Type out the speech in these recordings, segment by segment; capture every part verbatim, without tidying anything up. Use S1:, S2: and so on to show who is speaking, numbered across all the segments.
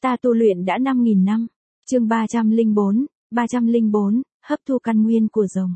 S1: ta tu luyện đã năm nghìn năm. Chương ba trăm lẻ bốn, ba trăm lẻ bốn, hấp thu căn nguyên của rồng.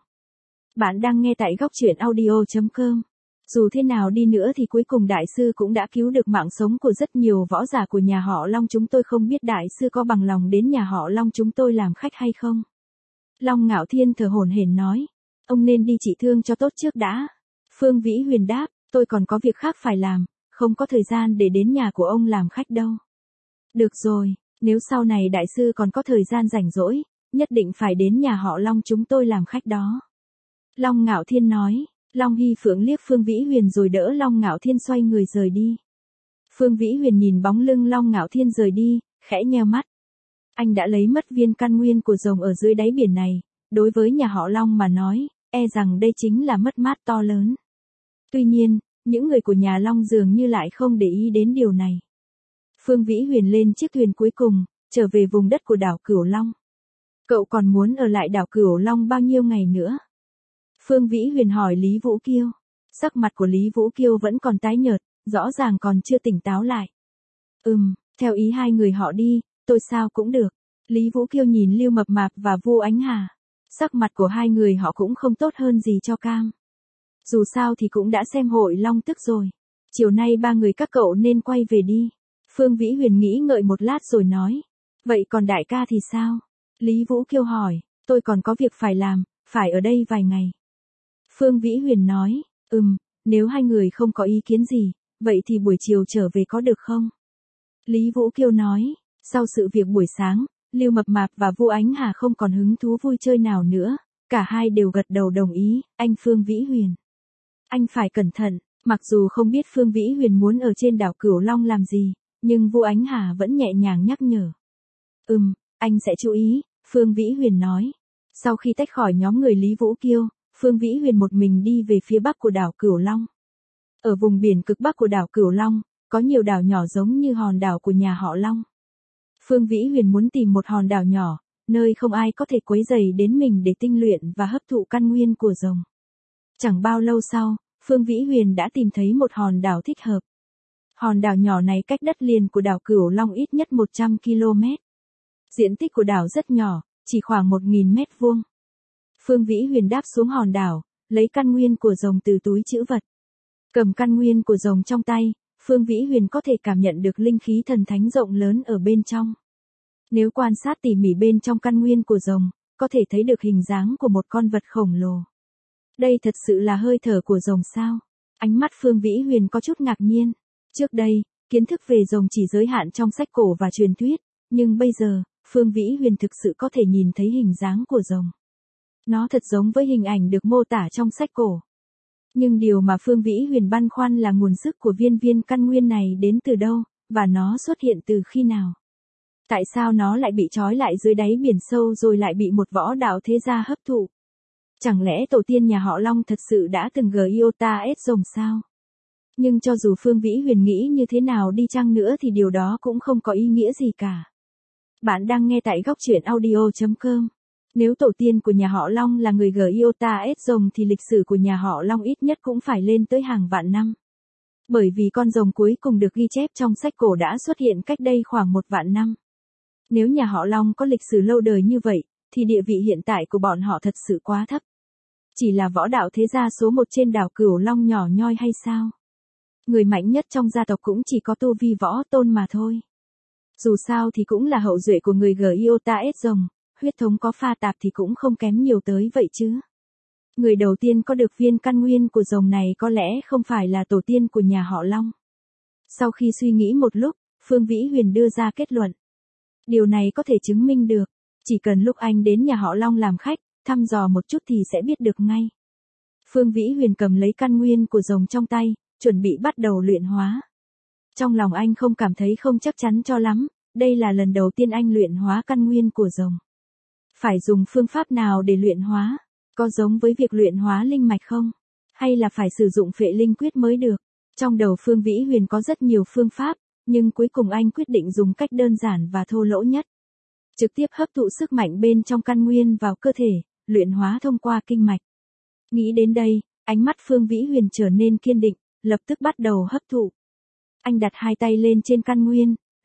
S1: Bạn đang nghe tại góc truyện audio chấm com. Dù thế nào đi nữa thì cuối cùng đại sư cũng đã cứu được mạng sống của rất nhiều võ giả của nhà họ Long, chúng tôi không biết đại sư có bằng lòng đến nhà họ Long chúng tôi làm khách hay không. Long Ngạo Thiên thở hổn hển nói, ông nên đi trị thương cho tốt trước đã. Phương Vĩ Huyền đáp, tôi còn có việc khác phải làm, không có thời gian để đến nhà của ông làm khách đâu. Được rồi, nếu sau này đại sư còn có thời gian rảnh rỗi, nhất định phải đến nhà họ Long chúng tôi làm khách đó. Long Ngạo Thiên nói. Long Hy Phượng liếc Phương Vĩ Huyền rồi đỡ Long Ngạo Thiên xoay người rời đi. Phương Vĩ Huyền nhìn bóng lưng Long Ngạo Thiên rời đi, khẽ nheo mắt. Anh đã lấy mất viên căn nguyên của rồng ở dưới đáy biển này, đối với nhà họ Long mà nói, e rằng đây chính là mất mát to lớn. Tuy nhiên, những người của nhà Long dường như lại không để ý đến điều này. Phương Vĩ Huyền lên chiếc thuyền cuối cùng, trở về vùng đất của đảo Cửu Long. Cậu còn muốn ở lại đảo Cửu Long bao nhiêu ngày nữa? Phương Vĩ Huyền hỏi Lý Vũ Kiêu. Sắc mặt của Lý Vũ Kiêu vẫn còn tái nhợt, rõ ràng còn chưa tỉnh táo lại. Ừm, theo ý hai người họ đi, tôi sao cũng được. Lý Vũ Kiêu nhìn Lưu Mập Mạp và Vu Ánh Hà. Sắc mặt của hai người họ cũng không tốt hơn gì cho cam. Dù sao thì cũng đã xem hội Long Tức rồi. Chiều nay ba người các cậu nên quay về đi. Phương Vĩ Huyền nghĩ ngợi một lát rồi nói. Vậy còn đại ca thì sao? Lý Vũ Kiêu hỏi, tôi còn có việc phải làm, phải ở đây vài ngày. Phương Vĩ Huyền nói, ừm, nếu hai người không có ý kiến gì, vậy thì buổi chiều trở về có được không? Lý Vũ Kiêu nói, sau sự việc buổi sáng, Lưu Mập Mạp và Vu Ánh Hà không còn hứng thú vui chơi nào nữa, cả hai đều gật đầu đồng ý, anh Phương Vĩ Huyền. Anh phải cẩn thận, mặc dù không biết Phương Vĩ Huyền muốn ở trên đảo Cửu Long làm gì, nhưng Vu Ánh Hà vẫn nhẹ nhàng nhắc nhở. Ừm, anh sẽ chú ý, Phương Vĩ Huyền nói. Sau khi tách khỏi nhóm người Lý Vũ Kiêu, Phương Vĩ Huyền một mình đi về phía bắc của đảo Cửu Long. Ở vùng biển cực bắc của đảo Cửu Long, có nhiều đảo nhỏ giống như hòn đảo của nhà họ Long. Phương Vĩ Huyền muốn tìm một hòn đảo nhỏ, nơi không ai có thể quấy rầy đến mình để tinh luyện và hấp thụ căn nguyên của rồng. Chẳng bao lâu sau, Phương Vĩ Huyền đã tìm thấy một hòn đảo thích hợp. Hòn đảo nhỏ này cách đất liền của đảo Cửu Long ít nhất một trăm ki lô mét. Diện tích của đảo rất nhỏ, chỉ khoảng một nghìn mét vuông. Phương Vĩ Huyền đáp xuống hòn đảo, lấy căn nguyên của rồng từ túi trữ vật. Cầm căn nguyên của rồng trong tay, Phương Vĩ Huyền có thể cảm nhận được linh khí thần thánh rộng lớn ở bên trong. Nếu quan sát tỉ mỉ bên trong căn nguyên của rồng, có thể thấy được hình dáng của một con vật khổng lồ. Đây thật sự là hơi thở của rồng sao? Ánh mắt Phương Vĩ Huyền có chút ngạc nhiên. Trước đây, kiến thức về rồng chỉ giới hạn trong sách cổ và truyền thuyết, nhưng bây giờ, Phương Vĩ Huyền thực sự có thể nhìn thấy hình dáng của rồng. Nó thật giống với hình ảnh được mô tả trong sách cổ. Nhưng điều mà Phương Vĩ Huyền băn khoăn là nguồn sức của viên viên căn nguyên này đến từ đâu, và nó xuất hiện từ khi nào. Tại sao nó lại bị trói lại dưới đáy biển sâu rồi lại bị một võ đạo thế gia hấp thụ? Chẳng lẽ tổ tiên nhà họ Long thật sự đã từng Giota S rồng sao? Nhưng cho dù Phương Vĩ Huyền nghĩ như thế nào đi chăng nữa thì điều đó cũng không có ý nghĩa gì cả. Bạn đang nghe tại góc truyện audio chấm com. Nếu tổ tiên của nhà họ Long là người Giota S rồng thì lịch sử của nhà họ Long ít nhất cũng phải lên tới hàng vạn năm. Bởi vì con rồng cuối cùng được ghi chép trong sách cổ đã xuất hiện cách đây khoảng một vạn năm. Nếu nhà họ Long có lịch sử lâu đời như vậy, thì địa vị hiện tại của bọn họ thật sự quá thấp. Chỉ là võ đạo thế gia số một trên đảo Cửu Long nhỏ nhoi hay sao? Người mạnh nhất trong gia tộc cũng chỉ có tu vi võ tôn mà thôi. Dù sao thì cũng là hậu duệ của người Giota S rồng, huyết thống có pha tạp thì cũng không kém nhiều tới vậy chứ. Người đầu tiên có được viên căn nguyên của rồng này có lẽ không phải là tổ tiên của nhà họ Long. Sau khi suy nghĩ một lúc, Phương Vĩ Huyền đưa ra kết luận. Điều này có thể chứng minh được, chỉ cần lúc anh đến nhà họ Long làm khách, thăm dò một chút thì sẽ biết được ngay. Phương Vĩ Huyền cầm lấy căn nguyên của rồng trong tay, chuẩn bị bắt đầu luyện hóa. Trong lòng anh không cảm thấy không chắc chắn cho lắm, đây là lần đầu tiên anh luyện hóa căn nguyên của rồng. Phải dùng phương pháp nào để luyện hóa? Có giống với việc luyện hóa linh mạch không? Hay là phải sử dụng phệ linh quyết mới được? Trong đầu Phương Vĩ Huyền có rất nhiều phương pháp, nhưng cuối cùng anh quyết định dùng cách đơn giản và thô lỗ nhất. Trực tiếp hấp thụ sức mạnh bên trong căn nguyên vào cơ thể, luyện hóa thông qua kinh mạch. Nghĩ đến đây, ánh mắt Phương Vĩ Huyền trở nên kiên định, lập tức bắt đầu hấp thụ. Anh đặt hai tay lên trên căn nguyên,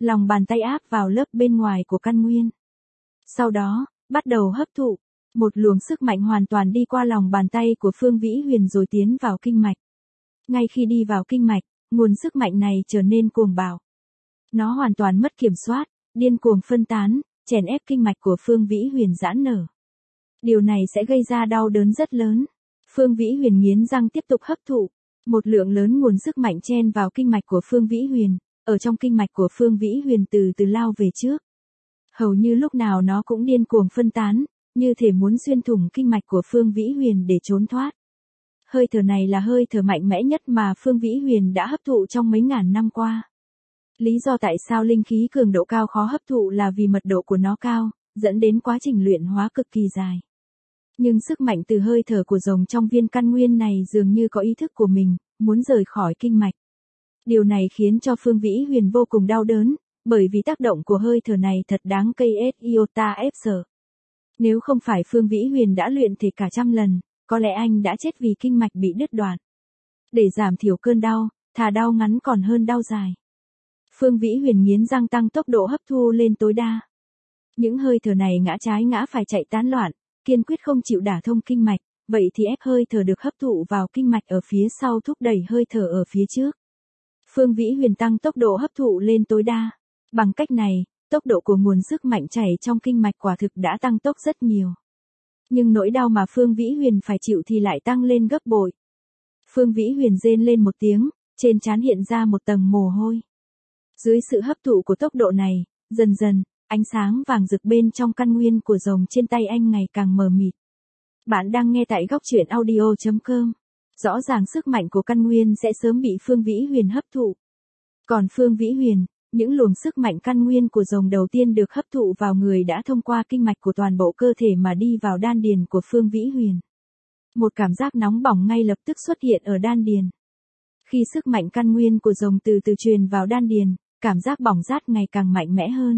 S1: lòng bàn tay áp vào lớp bên ngoài của căn nguyên. Sau đó, bắt đầu hấp thụ. Một luồng sức mạnh hoàn toàn đi qua lòng bàn tay của Phương Vĩ Huyền rồi tiến vào kinh mạch. Ngay khi đi vào kinh mạch, nguồn sức mạnh này trở nên cuồng bạo. Nó hoàn toàn mất kiểm soát, điên cuồng phân tán, chèn ép kinh mạch của Phương Vĩ Huyền giãn nở. Điều này sẽ gây ra đau đớn rất lớn. Phương Vĩ Huyền nghiến răng tiếp tục hấp thụ. Một lượng lớn nguồn sức mạnh chen vào kinh mạch của Phương Vĩ Huyền, ở trong kinh mạch của Phương Vĩ Huyền từ từ lao về trước. Hầu như lúc nào nó cũng điên cuồng phân tán, như thể muốn xuyên thủng kinh mạch của Phương Vĩ Huyền để trốn thoát. Hơi thở này là hơi thở mạnh mẽ nhất mà Phương Vĩ Huyền đã hấp thụ trong mấy ngàn năm qua. Lý do tại sao linh khí cường độ cao khó hấp thụ là vì mật độ của nó cao, dẫn đến quá trình luyện hóa cực kỳ dài. Nhưng sức mạnh từ hơi thở của rồng trong viên căn nguyên này dường như có ý thức của mình, muốn rời khỏi kinh mạch. Điều này khiến cho Phương Vĩ Huyền vô cùng đau đớn, bởi vì tác động của hơi thở này thật đáng cây ét iota ép sợ. Nếu không phải Phương Vĩ Huyền đã luyện thể cả trăm lần, có lẽ anh đã chết vì kinh mạch bị đứt đoạn. Để giảm thiểu cơn đau, thà đau ngắn còn hơn đau dài. Phương Vĩ Huyền nghiến răng tăng tốc độ hấp thu lên tối đa. Những hơi thở này ngã trái ngã phải chạy tán loạn, kiên quyết không chịu đả thông kinh mạch, vậy thì ép hơi thở được hấp thụ vào kinh mạch ở phía sau thúc đẩy hơi thở ở phía trước. Phương Vĩ Huyền tăng tốc độ hấp thụ lên tối đa. Bằng cách này, tốc độ của nguồn sức mạnh chảy trong kinh mạch quả thực đã tăng tốc rất nhiều. Nhưng nỗi đau mà Phương Vĩ Huyền phải chịu thì lại tăng lên gấp bội. Phương Vĩ Huyền rên lên một tiếng, trên trán hiện ra một tầng mồ hôi. Dưới sự hấp thụ của tốc độ này, dần dần, ánh sáng vàng rực bên trong căn nguyên của rồng trên tay anh ngày càng mờ mịt. Bạn đang nghe tại góc truyện audio chấm com. Rõ ràng sức mạnh của căn nguyên sẽ sớm bị Phương Vĩ Huyền hấp thụ. Còn Phương Vĩ Huyền, những luồng sức mạnh căn nguyên của rồng đầu tiên được hấp thụ vào người đã thông qua kinh mạch của toàn bộ cơ thể mà đi vào đan điền của Phương Vĩ Huyền. Một cảm giác nóng bỏng ngay lập tức xuất hiện ở đan điền. Khi sức mạnh căn nguyên của rồng từ từ truyền vào đan điền, cảm giác bỏng rát ngày càng mạnh mẽ hơn.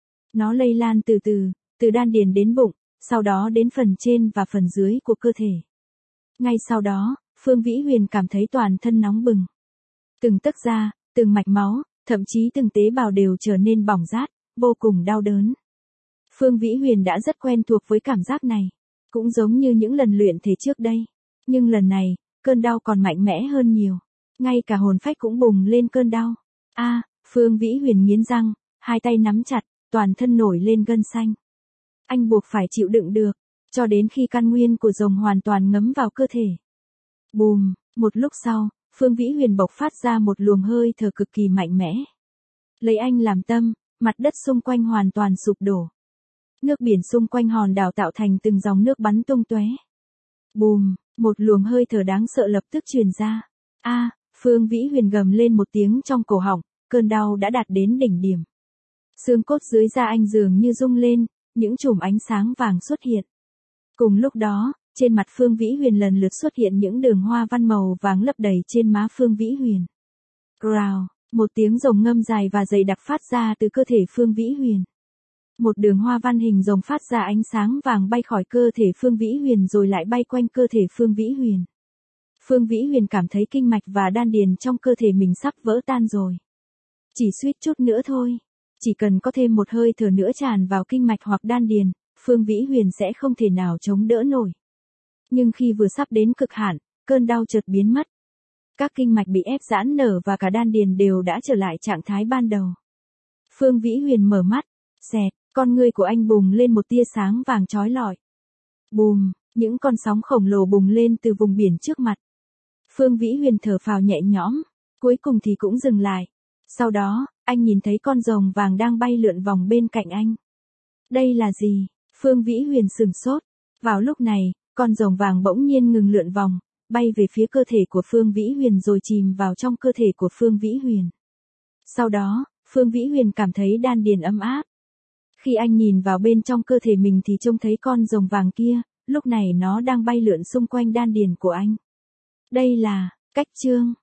S1: Nó lây lan từ từ, từ đan điền đến bụng, sau đó đến phần trên và phần dưới của cơ thể. Ngay sau đó, Phương Vĩ Huyền cảm thấy toàn thân nóng bừng. Từng tấc da, từng mạch máu, thậm chí từng tế bào đều trở nên bỏng rát, vô cùng đau đớn. Phương Vĩ Huyền đã rất quen thuộc với cảm giác này, cũng giống như những lần luyện thể trước đây. Nhưng lần này, cơn đau còn mạnh mẽ hơn nhiều. Ngay cả hồn phách cũng bùng lên cơn đau. A, à, Phương Vĩ Huyền nghiến răng, hai tay nắm chặt, toàn thân nổi lên gân xanh. Anh buộc phải chịu đựng được, cho đến khi căn nguyên của rồng hoàn toàn ngấm vào cơ thể. Bùm, một lúc sau, Phương Vĩ Huyền bộc phát ra một luồng hơi thở cực kỳ mạnh mẽ. Lấy anh làm tâm, mặt đất xung quanh hoàn toàn sụp đổ. Nước biển xung quanh hòn đảo tạo thành từng dòng nước bắn tung tóe. Bùm, một luồng hơi thở đáng sợ lập tức truyền ra. A, à, Phương Vĩ Huyền gầm lên một tiếng trong cổ họng, cơn đau đã đạt đến đỉnh điểm. Xương cốt dưới da anh dường như rung lên, những chùm ánh sáng vàng xuất hiện. Cùng lúc đó, trên mặt Phương Vĩ Huyền lần lượt xuất hiện những đường hoa văn màu vàng lấp đầy trên má Phương Vĩ Huyền. Growl, một tiếng rồng ngâm dài và dày đặc phát ra từ cơ thể Phương Vĩ Huyền. Một đường hoa văn hình rồng phát ra ánh sáng vàng bay khỏi cơ thể Phương Vĩ Huyền rồi lại bay quanh cơ thể Phương Vĩ Huyền. Phương Vĩ Huyền cảm thấy kinh mạch và đan điền trong cơ thể mình sắp vỡ tan rồi. Chỉ suýt chút nữa thôi. Chỉ cần có thêm một hơi thở nữa tràn vào kinh mạch hoặc đan điền, Phương Vĩ Huyền sẽ không thể nào chống đỡ nổi. Nhưng khi vừa sắp đến cực hạn, cơn đau chợt biến mất. Các kinh mạch bị ép giãn nở và cả đan điền đều đã trở lại trạng thái ban đầu. Phương Vĩ Huyền mở mắt, xẹt, con ngươi của anh bùng lên một tia sáng vàng chói lọi. Bùm, những con sóng khổng lồ bùng lên từ vùng biển trước mặt. Phương Vĩ Huyền thở phào nhẹ nhõm, cuối cùng thì cũng dừng lại. Sau đó, anh nhìn thấy con rồng vàng đang bay lượn vòng bên cạnh anh. Đây là gì? Phương Vĩ Huyền sửng sốt. Vào lúc này, con rồng vàng bỗng nhiên ngừng lượn vòng, bay về phía cơ thể của Phương Vĩ Huyền rồi chìm vào trong cơ thể của Phương Vĩ Huyền. Sau đó, Phương Vĩ Huyền cảm thấy đan điền ấm áp. Khi anh nhìn vào bên trong cơ thể mình thì trông thấy con rồng vàng kia, lúc này nó đang bay lượn xung quanh đan điền của anh. Đây là cách chương.